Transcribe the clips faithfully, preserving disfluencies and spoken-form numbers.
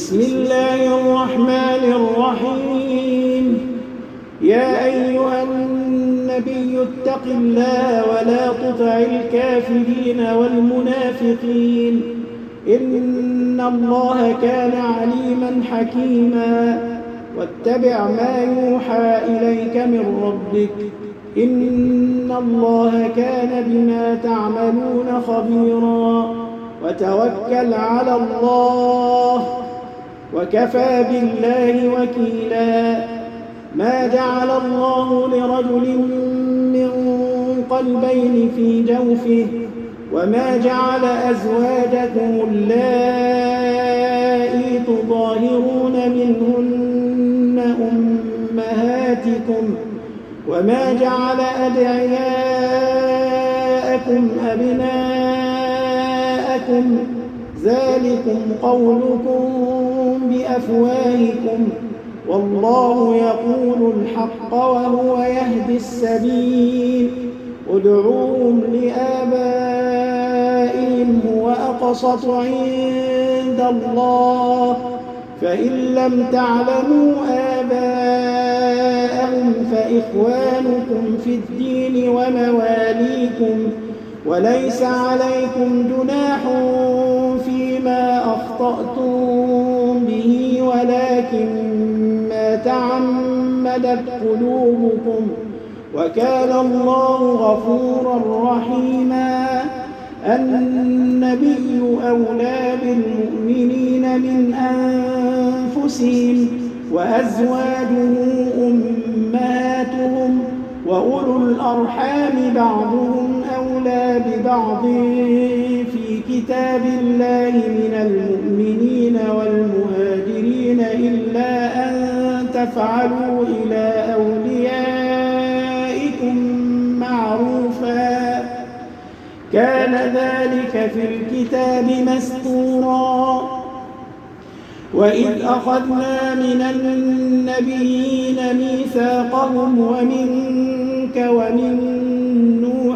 بسم الله الرحمن الرحيم. يا أيها النبي اتق الله ولا تطع الكافرين والمنافقين إن الله كان عليما حكيما. واتبع ما يوحى إليك من ربك إن الله كان بما تعملون خبيرا. وتوكل على الله وكفى بالله وكيلا. ما جعل الله لرجل من قلبين في جوفه وما جعل أزواجكم اللائي تظاهرون منهن أمهاتكم وما جعل أدعياءكم أبناءكم ذلكم قولكم بأفواهكم والله يقول الحق وهو يهدي السبيل. ادعوهم لآبائهم هو أقسط عند الله فإن لم تعلموا آباءهم فإخوانكم في الدين ومواليكم وليس عليكم جناح فيما أخطأتم به ولكن ما تعمدت قلوبكم وكان الله غفورا رحيما. النبي أولى بالمؤمنين من أنفسهم وأزواجه أمهاتهم وأولو الأرحام بعضهم أولى ببعض في كتاب الله من المؤمنين والمهاجرين إلا أن تفعلوا إلى أوليائكم معروفا كان ذلك في الكتاب مسطورا. وإذ أخذنا من النبيين ميثاقهم ومنك ومن نوح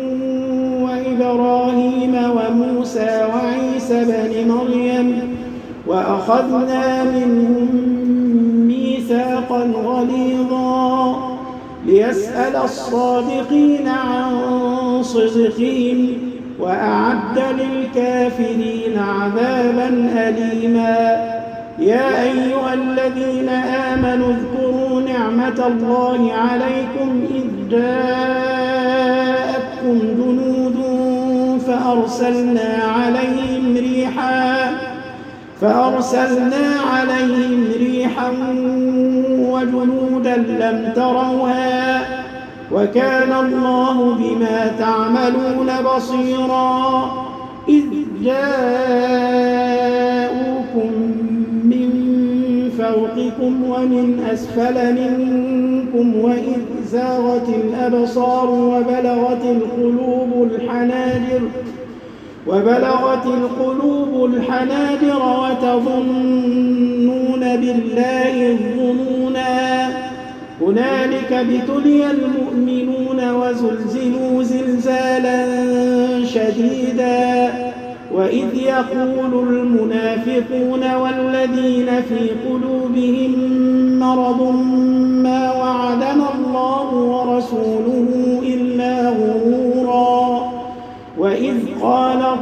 وإبراهيم وموسى وعيسى بن مريم وأخذنا منهم ميثاقا غليظا ليسأل الصادقين عن صدقهم وأعد للكافرين عذابا أليما. يا أيها الذين آمنوا اذكروا نعمة الله عليكم إذ جاءتكم جنود فأرسلنا عليهم ريحا فأرسلنا عليهم ريحا وجنودا لم تروها وكان الله بما تعملون بصيرا. إذ جاءوكم من فوقكم ومن أسفل منكم وإذ زاغت الأبصار وبلغت القلوب الحناجر وبلغت القلوب الحناجر وتظنون بالله الظنونا. هنالك ابتلي المؤمنون وزلزلوا زلزالا شديدا. وإذ يقول المنافقون والذين في قلوبهم مرض ما وعدنا الله ورسوله إلا غرورا. وإذ قالت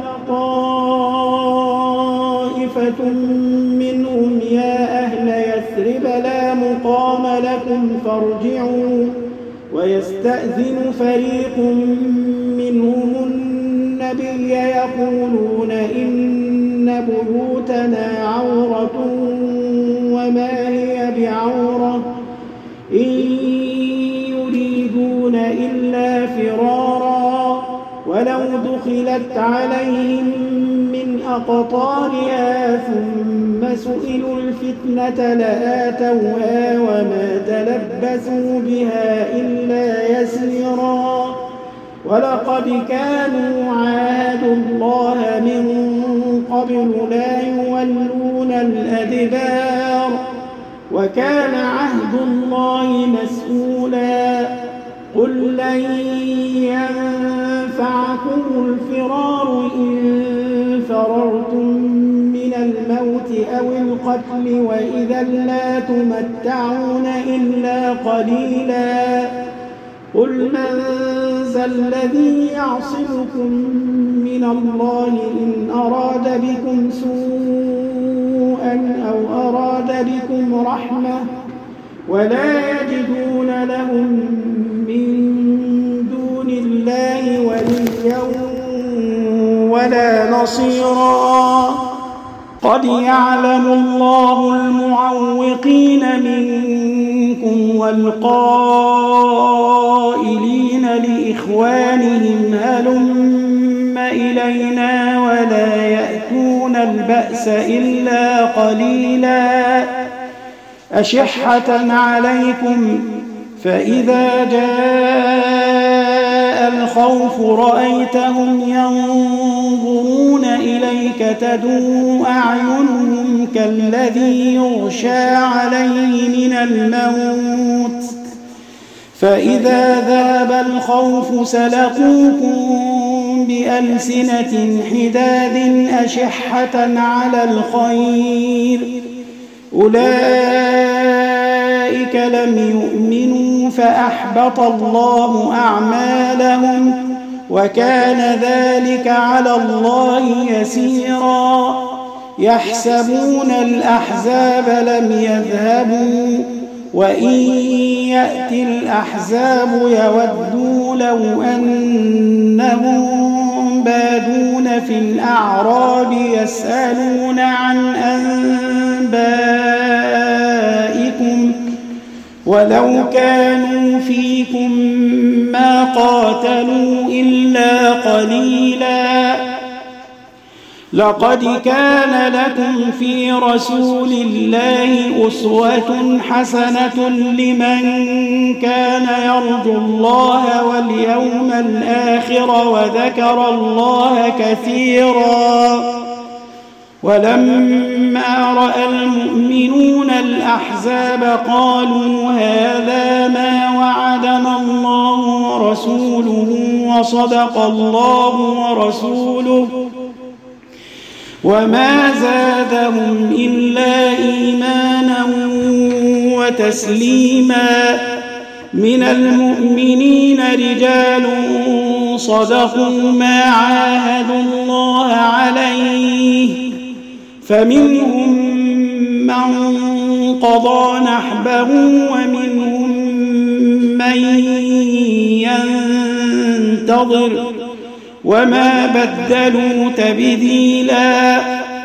طائفة منهم يا أهل يثرب لا مقام لكم فارجعوا ويستأذن فريق منهم النبي يقولون إن بيوتنا عورة وما هي بعورة إن يريدون إلا فرارا ولو دخلت عليهم من أقطارها ثم سئلوا الفتنة لآتوها وما تلبثوا بها إلا يسيرا. ولقد كانوا عاهدوا الله من قبل لا يولون الأدبار وكان عهد الله مسؤولا. قل لن ينفعكم الفرار إن فررتم من الموت أو القتل وإذا لا تمتعون إلا قليلا قل من ذا الذي يعصمكم من الله إن أراد بكم سوءا أو أراد بكم رحمة ولا يجدون لهم من دون الله وليا ولا نصيرا قد يعلم الله المعوقين منكم والقائلين لإخوانهم هلم إلينا ولا يأتون البأس إلا قليلا أشحة عليكم فإذا جاء الخوف رأيتهم ينظرون إليك تدور أعينهم كالذي يغشى عليه من الموت فإذا ذهب الخوف سلقوكم بألسنة حداد أشحة على الخير أولئك لم يؤمنوا فأحبط الله أعمالهم وكان ذلك على الله يسيرا يحسبون الأحزاب لم يذهبوا وإن يأتي الأحزاب يودوا لو أنهم بادون في الأعراب يسألون عن أنبائكم ولو كانوا فيكم ما قاتلوا إلا قليلا لقد كان لكم في رسول الله أسوة حسنة لمن كان يرجو الله واليوم الآخر وذكر الله كثيرا ولما رأى المؤمنون الأحزاب قالوا هذا ما وعدنا الله ورسوله وصدق الله ورسوله وما زادهم إلا إيمانا وتسليما من المؤمنين رجال صدقوا ما عاهدوا الله عليه فمنهم من قضى نحبه ومنهم من ينتظر وما بدلوا تبديلا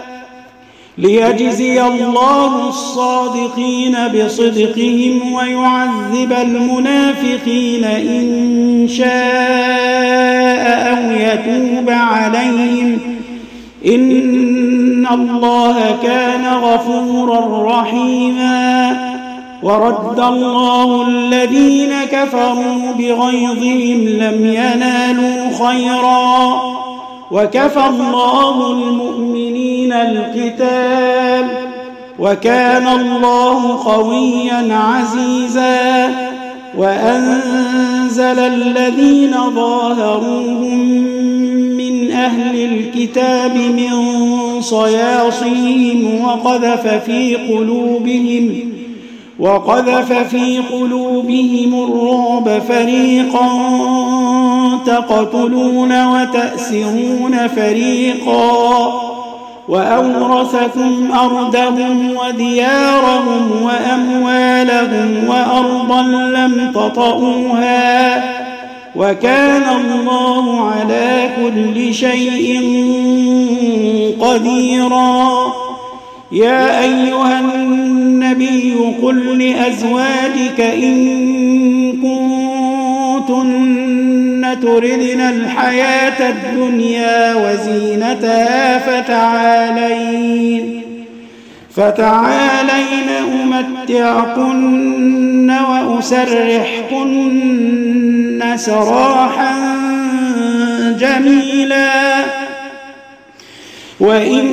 ليجزي الله الصادقين بصدقهم ويعذب المنافقين إن شاء أو يتوب عليهم إن الله كان غفورا رحيما ورد الله الذين كفروا بغيظهم لم ينالوا خيرا وكفى الله المؤمنين القتال وكان الله قويا عزيزا وأنزل الذين ظاهروهم من أهل الكتاب من صياصيهم وقذف في قلوبهم وقذف في قلوبهم الرعب فريقا تقتلون وتأسرون فريقا وأورثكم أرضهم وديارهم وأموالهم وأرضا لم تطئوها وكان الله على كل شيء قديرا يا أيها النبي قل لأزواجك إن كنتن تردن الحياة الدنيا وزينتها فتعالين فتعالين أمتعكن وأسرحكن سراحا جميلا وإن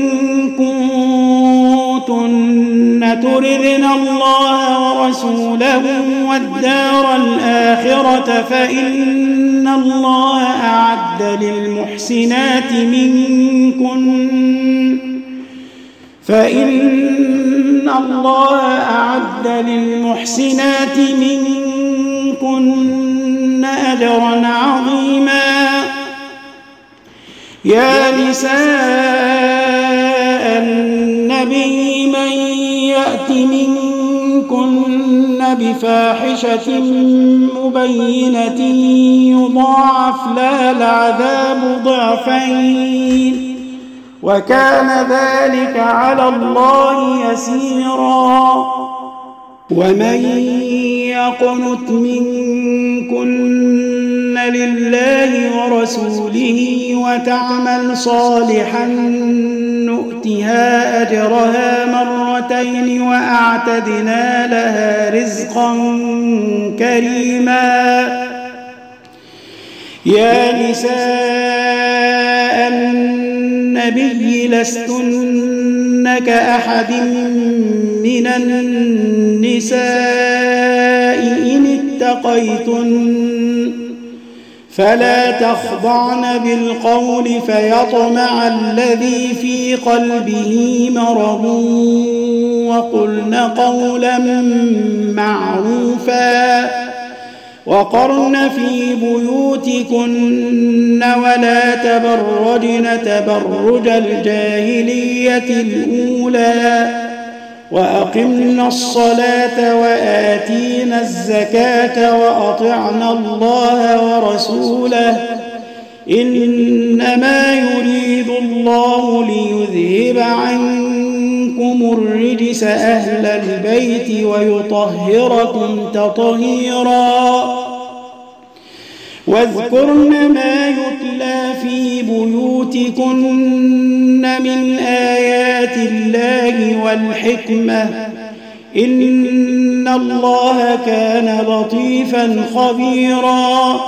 كنتن تردن الله ورسوله والدار الآخرة فإن الله أعد للمحسنات منكن فإن الله أعد للمحسنات منكن أجرا عظيما. يا نساء النبي من يأت منكن بفاحشة مبينة يضاعف لها العذاب ضعفين وكان ذلك على الله يسيرا. ومن يقنت منكن لله ورسوله وتعمل صالحا نؤتها أجرها مرتين وأعتدنا لها رزقا كريما. يا نساء النبي لستن كأحد من النساء إن اتقيتن فلا تخضعن بالقول فيطمع الذي في قلبه مرض وقلن قولا معروفا وقرن في بيوتكن ولا تبرجن تبرج الجاهلية الأولى وأقمنا الصلاة وآتينا الزكاة وأطعنا الله ورسوله إنما يريد الله ليذهب عنكم الرجس أهل البيت ويطهركم تطهيرا. واذكرن ما يتلى في بيوتكن من آيات الله والحكمة إن الله كان لطيفا خبيرا.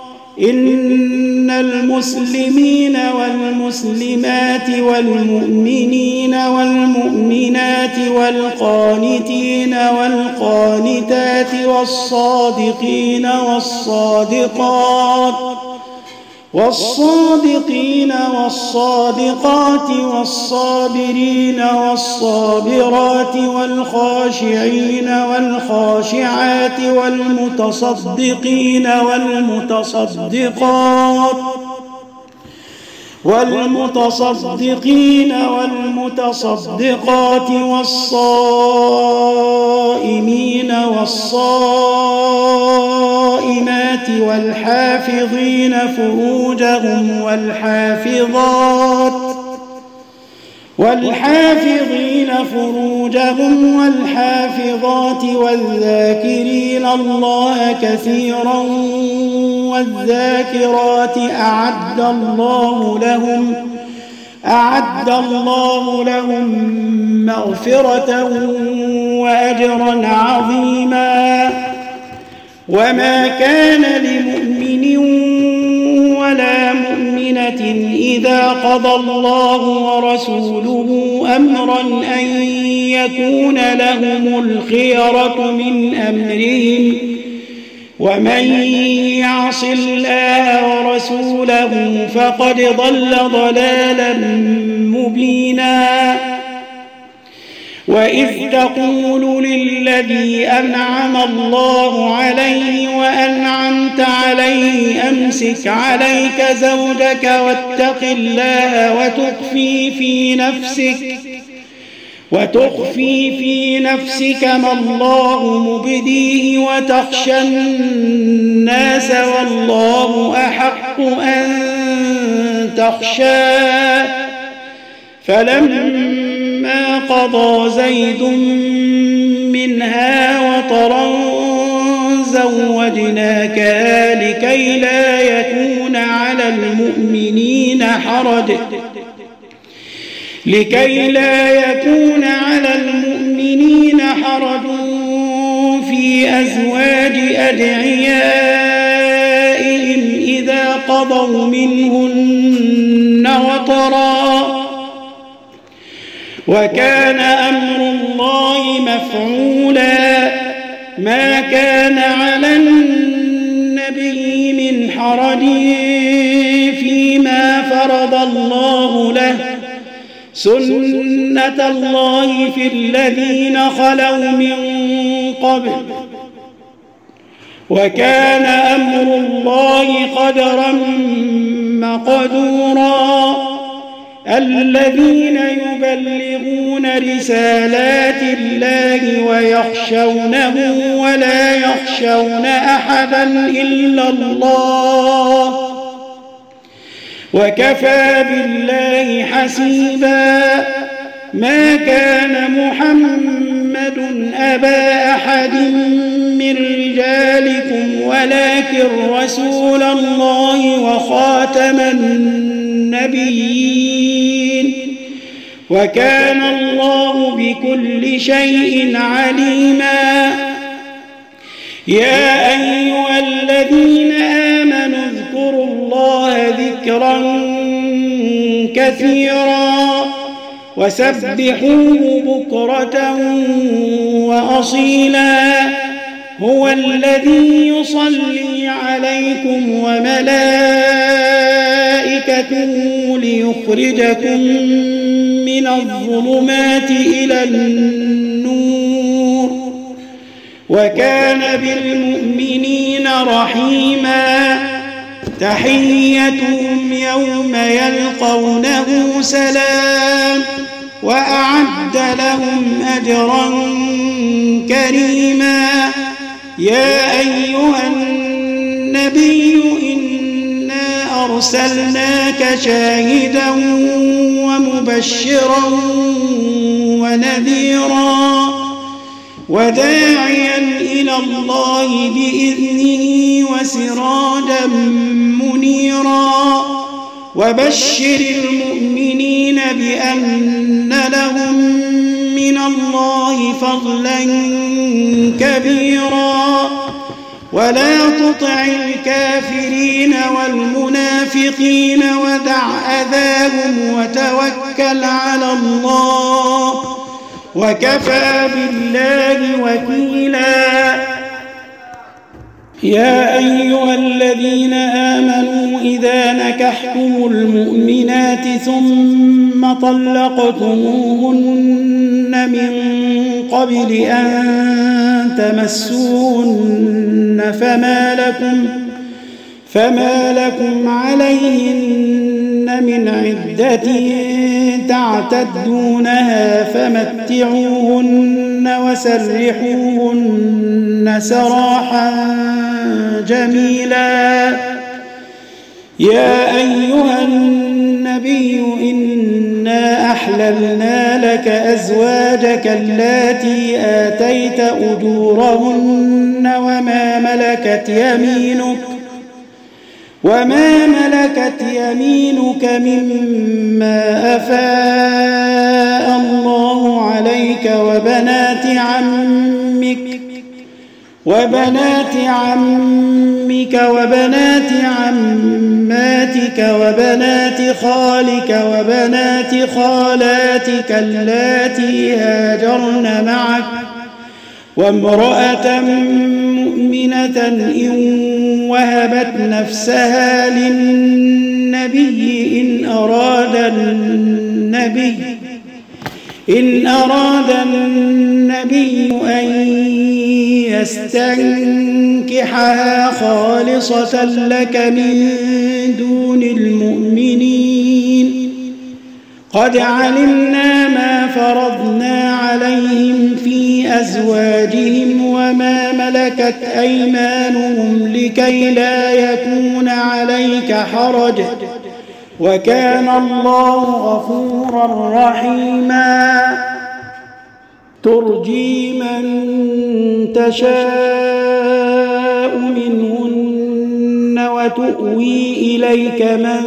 إن المسلمين والمسلمات والمؤمنين والمؤمنات والقانتين والقانتات والصادقين والصادقات والصادقين والصادقات والصابرين والصابرات والخاشعين والخاشعات والمتصدقين والمتصدقات والمتصدقين والمتصدقات والصائمين والصائمات والحافظين فروجهم والحافظات والحافظين فروجهم والحافظات والذاكرين الله كثيرا والذاكرات أعد الله لهم أعد الله لهم مغفرة وأجرا عظيما. وما كان لمؤمن ولا مؤمنة إذا قضى الله ورسوله أمرا أن يكون لهم الخيرة من أمرهم ومن يعص الله ورسوله فقد ضل ضلالا مبينا. وإذ تقول للذي أنعم الله عليه وأنعمت عليه أمسك عليك زوجك واتق الله وتخفي في نفسك وتخفي في نفسك ما الله مبديه وتخشى الناس والله أحق أن تخشاه. فلما قضى زيد منها وطرا زوجناكها لكي لا يكون على المؤمنين حرج لكي لا يكون على المؤمنين حرج في أزواج أدعيائهم إذا قضوا منهن وطرا وكان أمر الله مفعولا. ما كان على النبي من حرج فيما فرض الله له سنة الله في الذين خلوا من قبل وكان أمر الله قدرا مقدورا الذين يبلغون رسالات الله ويخشونه ولا يخشون أحدا إلا الله وكفى بالله حسيبا ما كان محمد أبا أحد من رجالكم ولكن رسول الله وخاتم النبيين وكان الله بكل شيء عليما يا أيها الذين آمنوا اذكروا الله ذكرا كثيرا وسبحوه بكرة وأصيلا هو الذي يصلي عليكم وملائكته ليخرجكم من الظلمات إلى النور وكان بالمؤمنين رحيما تحيتهم يوم يلقونه سلام وأعد لهم أجرا كريما يا أيها النبي إنا أرسلناك شاهدا ومبشرا ونذيرا وداعيا إلى الله بإذنه وسراجا منيرا وبشر المؤمنين بأن لهم من الله فضلا كبيرا ولا تطع الكافرين والمنافقين ودع أذاهم وتوكل على الله وكفى بالله وكيلا يا أيها الذين آمنوا إذا نكحتم المؤمنات ثم طلقتموهن من قبل أن تمسوهن فما لكم فما لكم عليهن من عدة تعتدونها فمتعوهن وسرحوهن سراحا جميلا يا أيها النبي إنا أحللنا لك أزواجك اللاتي آتيت أجورهن وما ملكت يمينك وما ملكت يمينك مما أفاء الله عليك وبنات عمك وبنات عمك وبنات عماتك وبنات خالك وبنات خالاتك اللاتي هاجرن معك وامرأة مؤمنة إن وهبت نفسها للنبي إن أراد النبي إن أراد النبي أن يستنكحها خالصة لك من دون المؤمنين قد علمنا ما فرضنا عليهم في أزواجهم وما ملكت أيمانهم لكي لا يكون عليك حرج وكان الله غفورا رحيما ترجي من تشاء منهن وتؤوي إليك من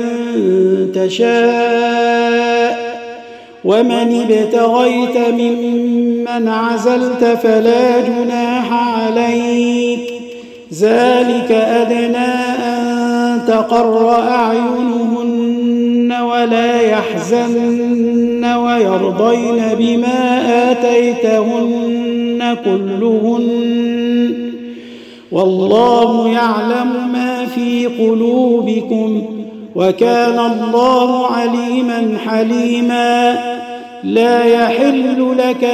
تشاء ومن ابتغيت ممن عزلت فلا جناح عليك ذلك أدنى أن تقر أعينهن ولا يحزن ويرضين بما آتيتهن كلهن والله يعلم ما في قلوبكم وكان الله عليما حليما لا يحل لك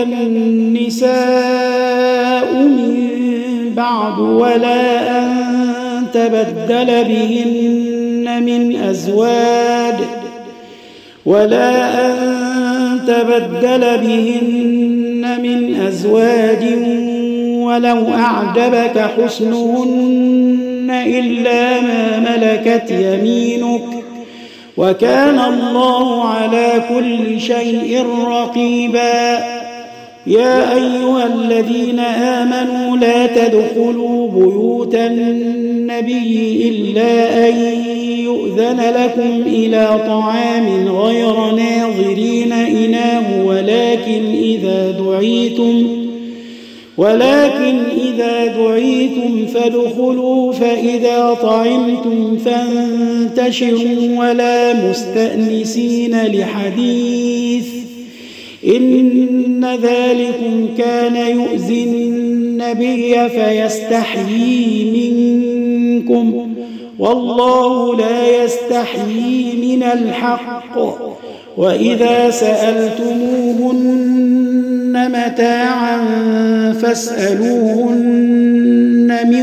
النساء من بعد ولا أن تبدل بهن من أزواج ولا أن تبدل بهن من أزواج ولو أعجبك حسنهن إلا ما ملكت يمينك وكان الله على كل شيء رقيبا. يا أيها الذين آمنوا لا تدخلوا بيوت النبي إلا أن يؤذن لكم إلى طعام غير ناظرين إناه ولكن إذا دعيتم ولكن إذا دعيتم فادخلوا فإذا طعمتم فانتشروا ولا مستأنسين لحديث إن ذلكم كان يؤذي النبي فيستحيي منكم والله لا يستحيي من الحق. وإذا سألتموهن متاعا فاسألوهن من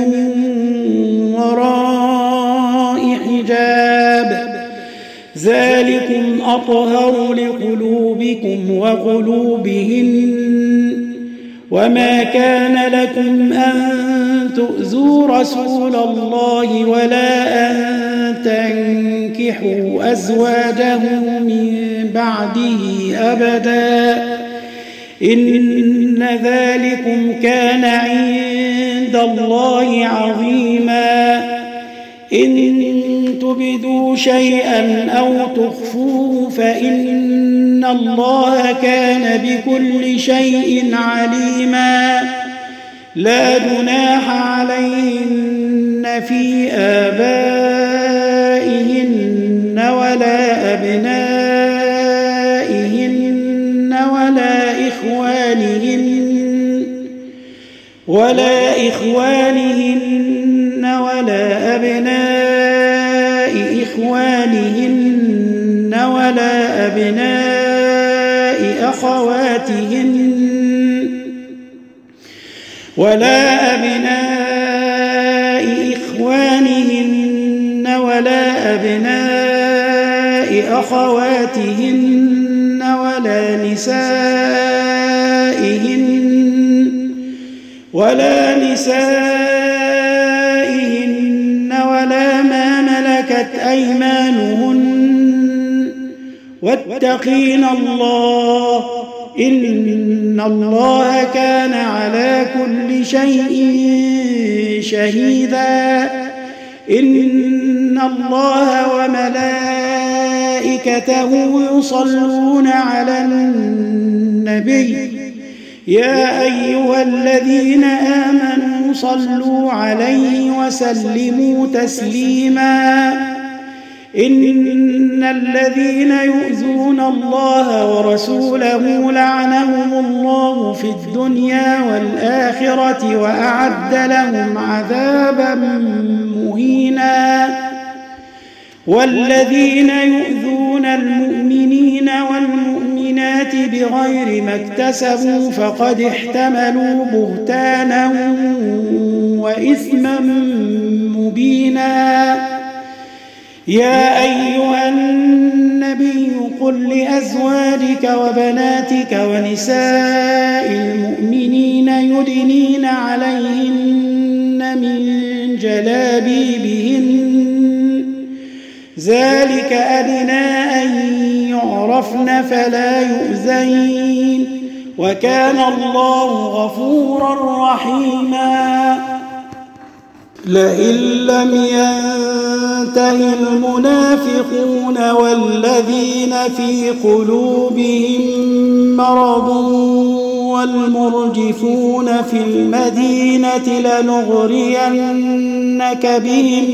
وراء حجاب ذلكم أطهر لقلوبكم وقلوبهن. وما كان لكم أن تؤذوا رسول الله ولا أن تنكحوا أزواجه من بعده أبدا إن ذلكم كان عند الله عظيما. إن تبدوا شيئا أو تخفوه فإن الله كان بكل شيء عليما. لا جناح عليهن في آبائهن ولا أبنائهن ولا إخوانهن ولا إخوانهن ولا أبناء إخوانهن ولا أبناء أخواتهن ولا أبناء إخوانهن ولا أبناء أخواتهن ولا نسائهن ولا نسائهن ولا ما ملكت أيمانهن واتقين الله إن الله كان على كل شيء شهيدا. إن الله وملائكته يصلون على النبي يا أيها الذين آمنوا صلوا عليه وسلموا تسليما. إن الذين يؤذون الله ورسوله لعنهم الله في الدنيا والآخرة وأعد لهم عذابا مهينا. والذين يؤذون المؤمنين والمؤمنات بغير ما اكتسبوا فقد احتملوا بهتانا وإثما مبينا. يا أيها النبي قل لأزواجك وبناتك ونساء المؤمنين يدنين عليهن من جلابيبهن ذلك أدنى أن يعرفن فلا يؤذين وكان الله غفورا رحيما. لئن لم ينته المنافقون والذين في قلوبهم مرض والمرجفون في المدينة لنغرينك بهم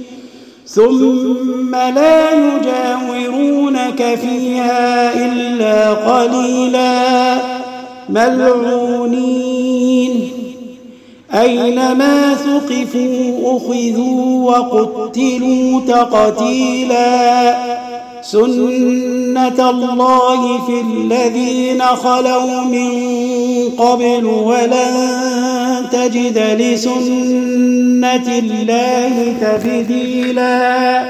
ثم لا يجاورونك فيها إلا قليلا ملعونين أينما ثقفوا أخذوا وقتلوا تقتيلا. سنة الله في الذين خلوا من قبل ولن تجد لسنة الله تبديلا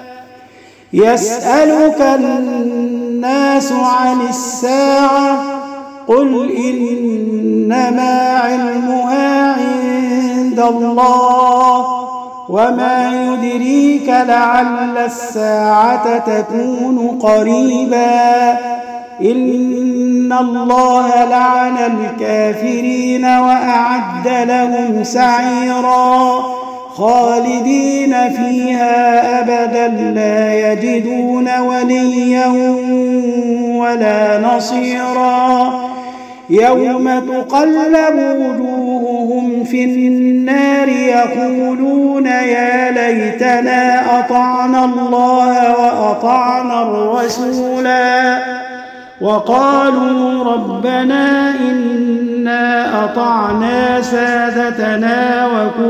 يسألك الناس عن الساعة قل إنما علمها عند الله وما يدريك لعل الساعة تكون قريبا إن الله لعن الكافرين وأعد لهم سعيرا خالدين فيها أبدا لا يجدون وليا ولا نصيرا يوم تقلب وجوههم في النار يقولون يا ليتنا أطعنا الله وأطعنا الرسولا وقالوا ربنا إنا أطعنا سادتنا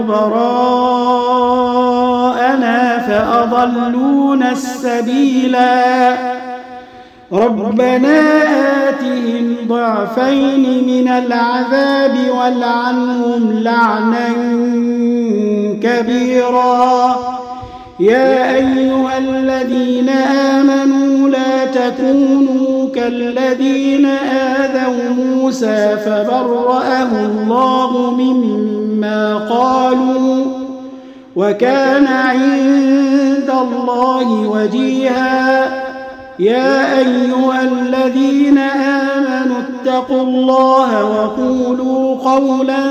وكبراءنا فأضلونا السبيلا ربنا آتهم ضعفين من العذاب والعنهم لعنا كبيرا يا أيها الذين آمنوا لا تكونوا كالذين آذوا موسى فبرأه الله مما قالوا وكان عند الله وجيها يا أيها الذين آمنوا اتقوا الله وقولوا قولا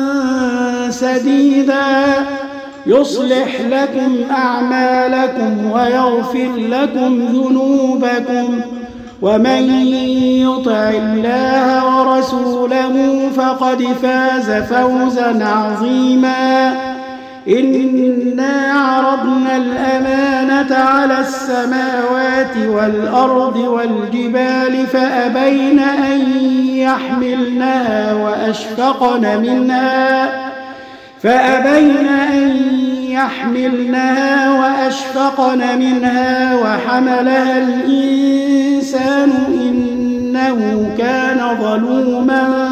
سديدا يصلح لكم أعمالكم ويغفر لكم ذنوبكم ومن يطع الله ورسوله فقد فاز فوزا عظيما إنا عرضنا الأمانة على السماوات والأرض والجبال فأبين أن يحملنها وأشفقن منها فأبين أن يحملنها وأشفقن منها وحملها الإنسان إنه كان ظلوما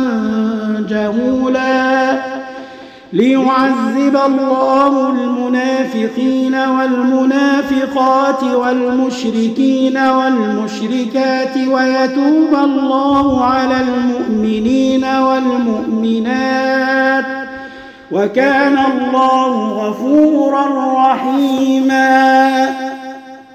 جهولا ليعذب الله المنافقين والمنافقات والمشركين والمشركات ويتوب الله على المؤمنين والمؤمنات وكان الله غفورا رحيما.